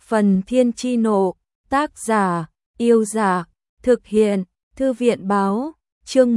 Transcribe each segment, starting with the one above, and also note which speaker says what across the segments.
Speaker 1: Phần Thiên Chi Nộ, tác giả, Yêu Giả, thực hiện, Thư viện Báo, chương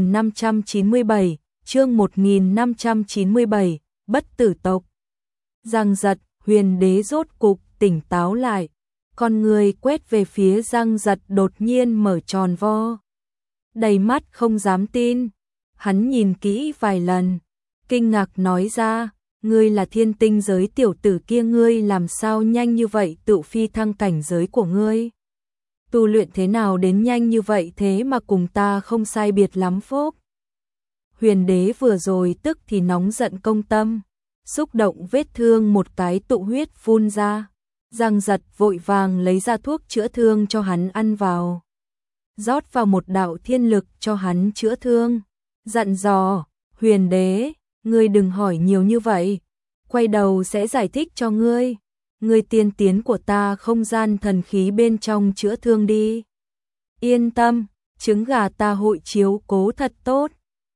Speaker 1: 1597, Bất Tử Tộc. Giang Giật, Huyền Đế rốt cục tỉnh táo lại, con người quét về phía Giang Giật đột nhiên mở tròn vo. Đầy mắt không dám tin, hắn nhìn kỹ vài lần, kinh ngạc nói ra, ngươi là Thiên Tinh giới tiểu tử kia, ngươi làm sao nhanh như vậy tự phi thăng cảnh giới của ngươi? Tu luyện thế nào đến nhanh như vậy thế mà cùng ta không sai biệt lắm phốc. Huyền Đế vừa rồi tức thì nóng giận công tâm, xúc động vết thương một cái tụ huyết phun ra. Giang Giật vội vàng lấy ra thuốc chữa thương cho hắn ăn vào, rót vào một đạo thiên lực cho hắn chữa thương, dặn dò, Huyền Đế, ngươi đừng hỏi nhiều như vậy, quay đầu sẽ giải thích cho ngươi. Ngươi tiên tiến của ta không gian thần khí bên trong chữa thương đi. Yên tâm, trứng gà ta hội chiếu cố thật tốt.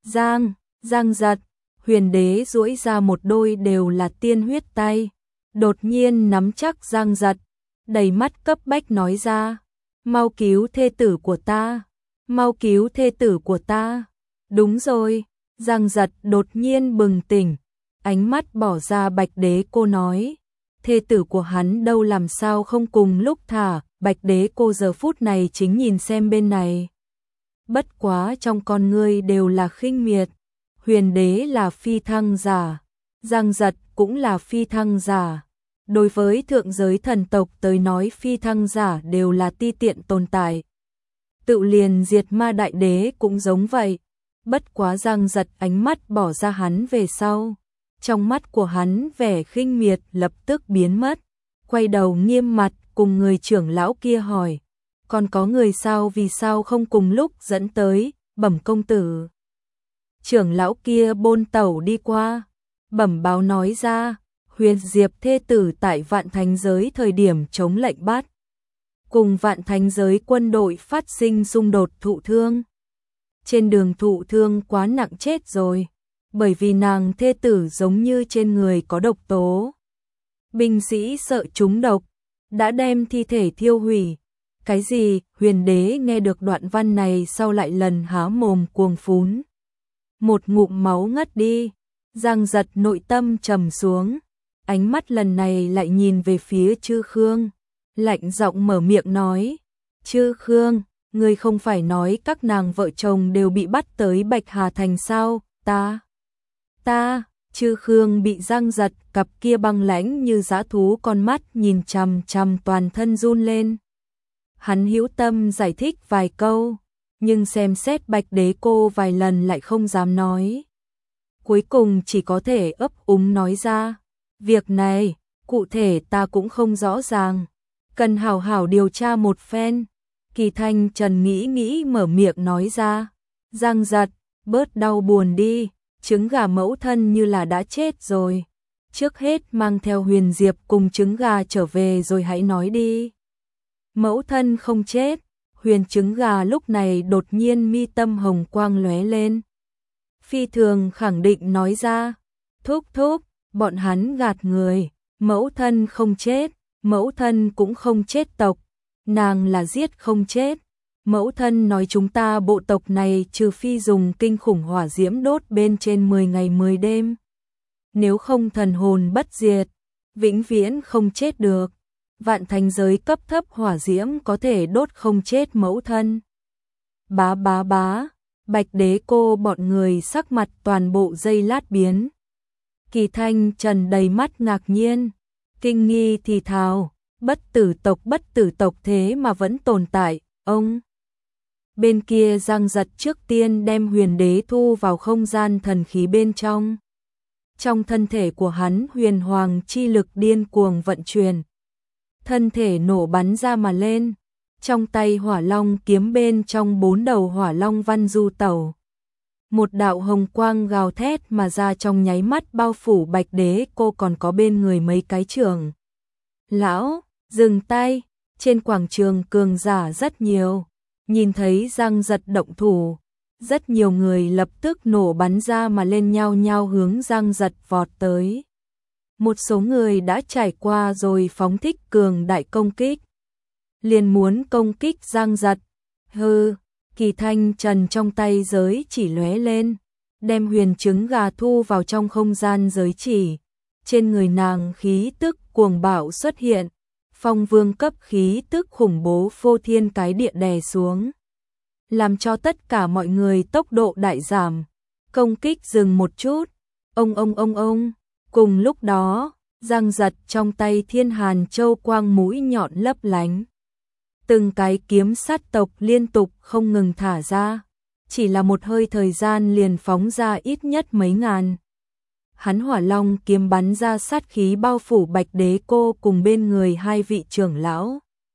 Speaker 1: Giang Giật, Huyền Đế duỗi ra một đôi đều là tiên huyết tay, đột nhiên nắm chắc Giang Giật, đầy mắt cấp bách nói ra, mau cứu thê tử của ta, mau cứu thê tử của ta. Đúng rồi, Giang Giật đột nhiên bừng tỉnh, ánh mắt bỏ ra Bạch Đế cô nói, thê tử của hắn đâu làm sao không cùng lúc thả. Bạch Đế cô giờ phút này chính nhìn xem bên này. Bất quá trong con ngươi đều là khinh miệt. Huyền Đế là phi thăng giả, Giang Giật cũng là phi thăng giả. Đối với thượng giới thần tộc tới nói, phi thăng giả đều là ti tiện tồn tại. Tự liền diệt ma đại đế cũng giống vậy. Bất quá Giang Giật ánh mắt bỏ ra hắn về sau, trong mắt của hắn vẻ khinh miệt lập tức biến mất, quay đầu nghiêm mặt cùng người trưởng lão kia hỏi, còn có người sao, vì sao không cùng lúc dẫn tới, bẩm công tử. Trưởng lão kia bôn tẩu đi qua, bẩm báo nói ra, Huyền Diệp thê tử tại Vạn Thánh giới thời điểm chống lệnh bắt, cùng Vạn Thánh giới quân đội phát sinh xung đột thụ thương. Trên đường thụ thương quá nặng chết rồi, bởi vì nàng thê tử giống như trên người có độc tố. Binh sĩ sợ trúng độc, đã đem thi thể thiêu hủy. Cái gì? Huyền Đế nghe được đoạn văn này sau lại lần há mồm cuồng phún. Một ngụm máu ngất đi, Giang Giật nội tâm trầm xuống, ánh mắt lần này lại nhìn về phía Chư Khương, lạnh giọng mở miệng nói, Chư Khương, ngươi không phải nói các nàng vợ chồng đều bị bắt tới Bạch Hà Thành sao? Chư Khương bị Giang Giật cặp kia băng lãnh như dã thú con mắt nhìn chằm chằm, toàn thân run lên. Hắn hữu tâm giải thích vài câu, nhưng xem xét Bạch Đế cô vài lần lại không dám nói. Cuối cùng chỉ có thể ấp úng nói ra, việc này, cụ thể ta cũng không rõ ràng, cần hảo hảo điều tra một phen. Kỳ Thanh Trần nghĩ mở miệng nói ra, Giang Giật, bớt đau buồn đi, trứng gà mẫu thân như là đã chết rồi. Trước hết mang theo Huyền Diệp cùng trứng gà trở về rồi hãy nói đi. Mẫu thân không chết. Huyền trứng gà lúc này đột nhiên mi tâm hồng quang lóe lên, phi thường khẳng định nói ra, thúc, bọn hắn gạt người, mẫu thân không chết, mẫu thân cũng không chết tộc, nàng là giết không chết. Mẫu thân nói chúng ta bộ tộc này trừ phi dùng kinh khủng hỏa diễm đốt bên trên 10 ngày 10 đêm, nếu không thần hồn bất diệt, vĩnh viễn không chết được. Vạn Thánh giới cấp thấp hỏa diễm có thể đốt không chết mẫu thân. Bá, Bạch Đế cô bọn người sắc mặt toàn bộ giây lát biến. Kỳ Thanh Trần đầy mắt ngạc nhiên, kinh nghi thì thào, bất tử tộc thế mà vẫn tồn tại, ông. Bên kia Giang Giật trước tiên đem Huyền Đế thu vào không gian thần khí bên trong. Trong thân thể của hắn huyền hoàng chi lực điên cuồng vận chuyển, thân thể nổ bắn ra mà lên, trong tay hỏa long kiếm bên trong 4 đầu hỏa long văn du tẩu. Một đạo hồng quang gào thét mà ra, trong nháy mắt bao phủ Bạch Đế cô còn có bên người mấy cái trưởng lão. Dừng tay, trên quảng trường cường giả rất nhiều, nhìn thấy Giang Giật động thủ, rất nhiều người lập tức nổ bắn ra mà lên, nhao nhao hướng Giang Giật vọt tới. Một số người đã trải qua rồi phóng thích cường đại công kích, liền muốn công kích Giang Giật. Hừ, Kỳ Thanh Trần trong tay giới chỉ lóe lên, đem huyền trứng gà thu vào trong không gian giới chỉ. Trên người nàng khí tức cuồng bạo xuất hiện, phong vương cấp khí tức khủng bố phô thiên cái địa đè xuống, làm cho tất cả mọi người tốc độ đại giảm, công kích dừng một chút. Ông. Cùng lúc đó, Giang Giật trong tay Thiên Hàn Châu quang mũi nhọn lấp lánh. Từng cái kiếm sát tộc liên tục không ngừng thả ra, chỉ là một hơi thời gian liền phóng ra ít nhất mấy ngàn. Hắn Hỏa Long kiếm bắn ra sát khí bao phủ Bạch Đế Cô cùng bên người hai vị trưởng lão.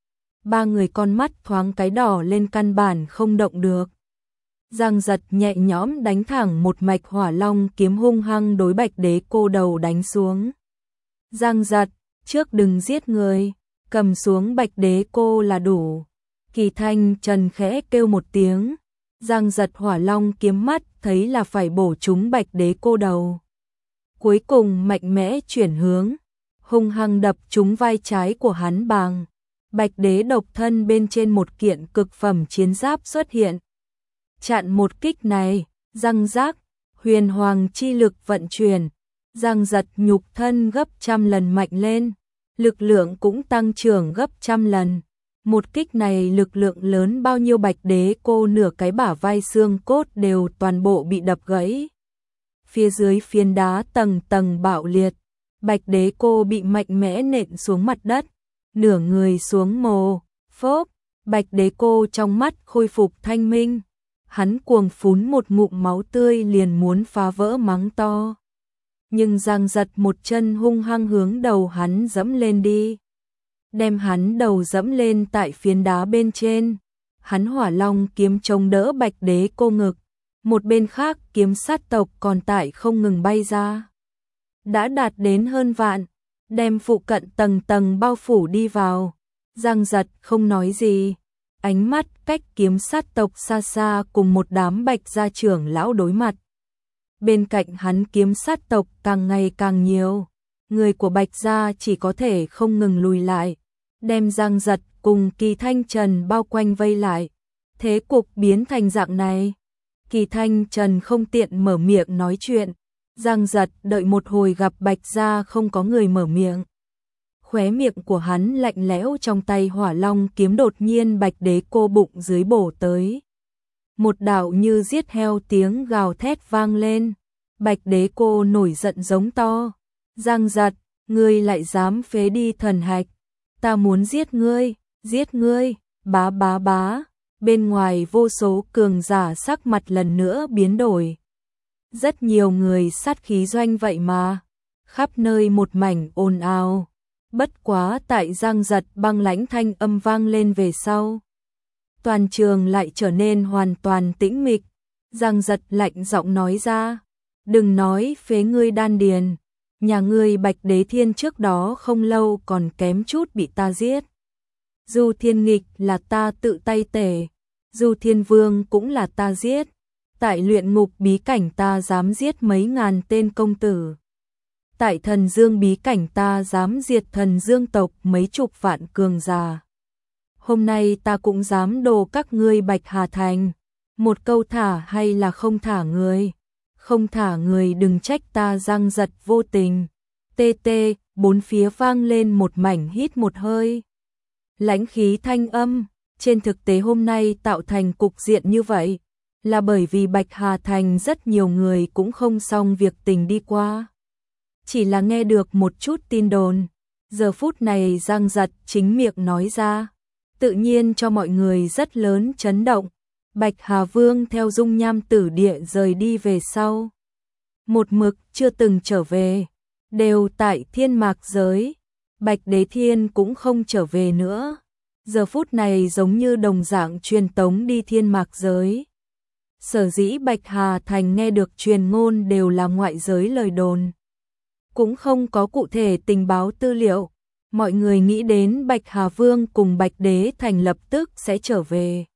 Speaker 1: Ba người con mắt thoáng cái đỏ lên, căn bản không động được. Giang Giật nhẹ nhõm đánh thẳng một mạch Hỏa Long kiếm hung hăng đối Bạch Đế Cô đầu đánh xuống. Giang Giật, trước đừng giết người, cầm xuống Bạch Đế Cô là đủ. Kỳ Thanh Trần khẽ kêu một tiếng, Giang Giật Hỏa Long kiếm mắt thấy là phải bổ trúng Bạch Đế Cô đầu. Cuối cùng mạnh mẽ chuyển hướng, hung hăng đập trúng vai trái của hắn bằng. Bạch Đế độc thân bên trên một kiện cực phẩm chiến giáp xuất hiện. Chặn một kích này, răng rác, huyền hoàng chi lực vận chuyển, Giang Giật nhục thân gấp trăm lần mạnh lên, lực lượng cũng tăng trưởng gấp trăm lần. Một kích này lực lượng lớn bao nhiêu, Bạch Đế Cô nửa cái bả vai xương cốt đều toàn bộ bị đập gãy. Phía dưới phiến đá tầng tầng bạo liệt, Bạch Đế Cô bị mạnh mẽ nện xuống mặt đất, nửa người xuống mồ, phốp. Bạch Đế Cô trong mắt khôi phục thanh minh, hắn cuồng phún một ngụm máu tươi liền muốn phá vỡ mắng to. Nhưng Giang Giật một chân hung hăng hướng đầu hắn dẫm lên đi, đem hắn đầu dẫm lên tại phiến đá bên trên. Hắn Hỏa Long kiếm chống đỡ Bạch Đế Cô ngực, một bên khác kiếm sát tộc còn tại không ngừng bay ra, đã đạt đến hơn vạn, đem phụ cận tầng tầng bao phủ đi vào. Giang Giật không nói gì, ánh mắt cách kiếm sát tộc xa xa cùng một đám Bạch gia trưởng lão đối mặt. Bên cạnh hắn kiếm sát tộc càng ngày càng nhiều, người của Bạch gia chỉ có thể không ngừng lùi lại, đem Giang Giật cùng Kỳ Thanh Trần bao quanh vây lại. Thế cục biến thành dạng này, Kỳ Thanh Trần không tiện mở miệng nói chuyện. Giang Giật đợi một hồi gặp Bạch gia không có người mở miệng, khóe miệng của hắn lạnh lẽo, trong tay Hỏa Long kiếm đột nhiên Bạch Đế Cô bụng dưới bổ tới. Một đạo như giết heo tiếng gào thét vang lên, Bạch Đế Cô nổi giận giống to, Giang Giật, ngươi lại dám phế đi thần hạch, ta muốn giết ngươi, bá bá bá. Bên ngoài vô số cường giả sắc mặt lần nữa biến đổi. Rất nhiều người sát khí doanh vậy mà, khắp nơi một mảnh ồn ào. Bất quá tại Giang Giật băng lãnh thanh âm vang lên về sau, toàn trường lại trở nên hoàn toàn tĩnh mịch. Giang Giật lạnh giọng nói ra, đừng nói phế ngươi đan điền, nhà ngươi Bạch Đế Thiên trước đó không lâu còn kém chút bị ta giết. Du Thiên Nghịch là ta tự tay tể, Du Thiên Vương cũng là ta giết, tại luyện ngục bí cảnh ta dám giết mấy ngàn tên công tử, tại Thần Dương bí cảnh ta dám diệt Thần Dương tộc mấy chục vạn cường giả. Hôm nay ta cũng dám đồ các ngươi Bạch Hà Thành, một câu thả hay là không thả người? Không thả người đừng trách ta Giang Giật vô tình. Tê tê, bốn phía vang lên một mảnh hít một hơi lãnh khí thanh âm. Trên thực tế hôm nay tạo thành cục diện như vậy, là bởi vì Bạch Hà Thành rất nhiều người cũng không xong việc tình đi qua. Chỉ là nghe được một chút tin đồn, giờ phút này Giang Giật chính miệng nói ra, tự nhiên cho mọi người rất lớn chấn động. Bạch Hà Vương theo dung nham tử địa rời đi về sau, một mực chưa từng trở về, đều tại thiên mạc giới. Bạch Đế Thiên cũng không trở về nữa, giờ phút này giống như đồng dạng truyền tống đi thiên mạc giới. Sở dĩ Bạch Hà Thành nghe được truyền ngôn đều là ngoại giới lời đồn, cũng không có cụ thể tình báo tư liệu. Mọi người nghĩ đến Bạch Hà Vương cùng Bạch Đế Thành lập tức sẽ trở về,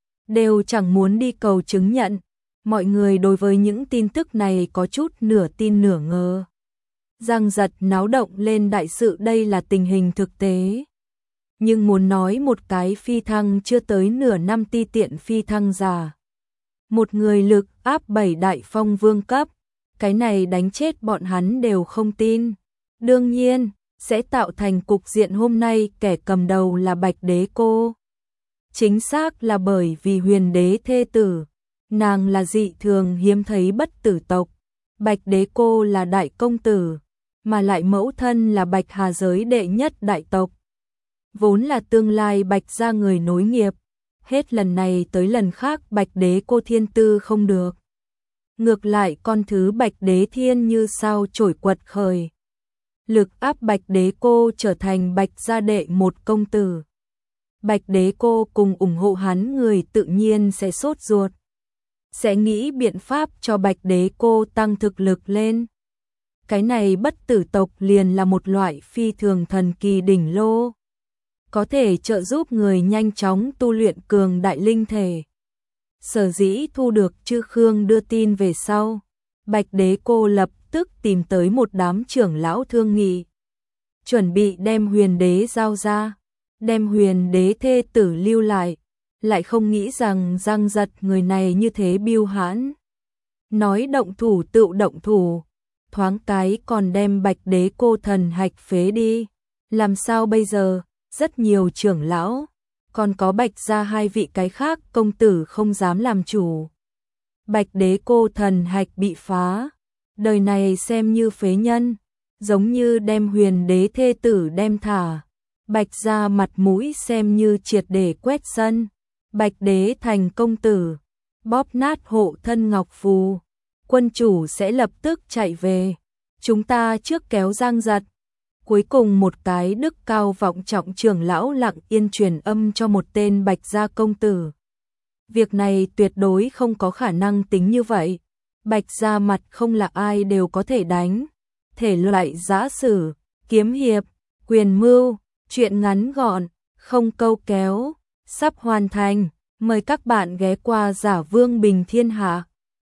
Speaker 1: đều chẳng muốn đi cầu chứng nhận. Mọi người đối với những tin tức này có chút nửa tin nửa ngờ. Giang Giật náo động lên đại sự, đây là tình hình thực tế. Nhưng muốn nói một cái phi thăng chưa tới nửa năm ti tiện phi thăng giả. Một người lực áp 7 đại phong vương cấp, cái này đánh chết bọn hắn đều không tin. Đương nhiên, sẽ tạo thành cục diện hôm nay kẻ cầm đầu là Bạch Đế Cô. Chính xác là bởi vì Huyền Đế thê tử, nàng là dị thường hiếm thấy bất tử tộc. Bạch Đế Cô là đại công tử, mà lại mẫu thân là Bạch Hà giới đệ nhất đại tộc. Vốn là tương lai Bạch gia người nối nghiệp, hết lần này tới lần khác Bạch Đế Cô thiên tư không được. Ngược lại con thứ Bạch Đế Thiên như sao trổi quật khởi. Lực áp Bạch Đế Cô trở thành Bạch gia đệ một công tử. Bạch Đế Cô cùng ủng hộ hắn người tự nhiên sẽ sốt ruột. Sẽ nghĩ biện pháp cho Bạch Đế Cô tăng thực lực lên. Cái này bất tử tộc liền là một loại phi thường thần kỳ đỉnh lô. Có thể trợ giúp người nhanh chóng tu luyện cường đại linh thể. Sở dĩ thu được Chư Khương đưa tin về sau, Bạch Đế Cô lập tức tìm tới một đám trưởng lão thương nghị. Chuẩn bị đem Huyền Đế giao ra, đem Huyền Đế thê tử lưu lại không nghĩ rằng Giang Giật người này như thế biêu hãn. Nói động thủ tựu động thủ, thoáng cái còn đem Bạch Đế Cô thần hạch phế đi. Làm sao bây giờ? Rất nhiều trưởng lão, còn có Bạch gia hai vị cái khác công tử không dám làm chủ. Bạch Đế Cô thần hạch bị phá, đời này xem như phế nhân, giống như đem Huyền Đế thê tử đem thả. Bạch gia mặt mũi xem như triệt để quét sân. Bạch Đế thành công tử, bóp nát hộ thân ngọc phù, quân chủ sẽ lập tức chạy về. Chúng ta trước kéo Giang Giật. Cuối cùng một cái đức cao vọng trọng trưởng lão lặng yên truyền âm cho một tên Bạch gia công tử. Việc này tuyệt đối không có khả năng tính như vậy. Bạch gia mặt không là ai đều có thể đánh. Thể loại giã sử, kiếm hiệp, quyền mưu, chuyện ngắn gọn, không câu kéo, sắp hoàn thành. Mời các bạn ghé qua Giả Vương Bình Thiên Hạ.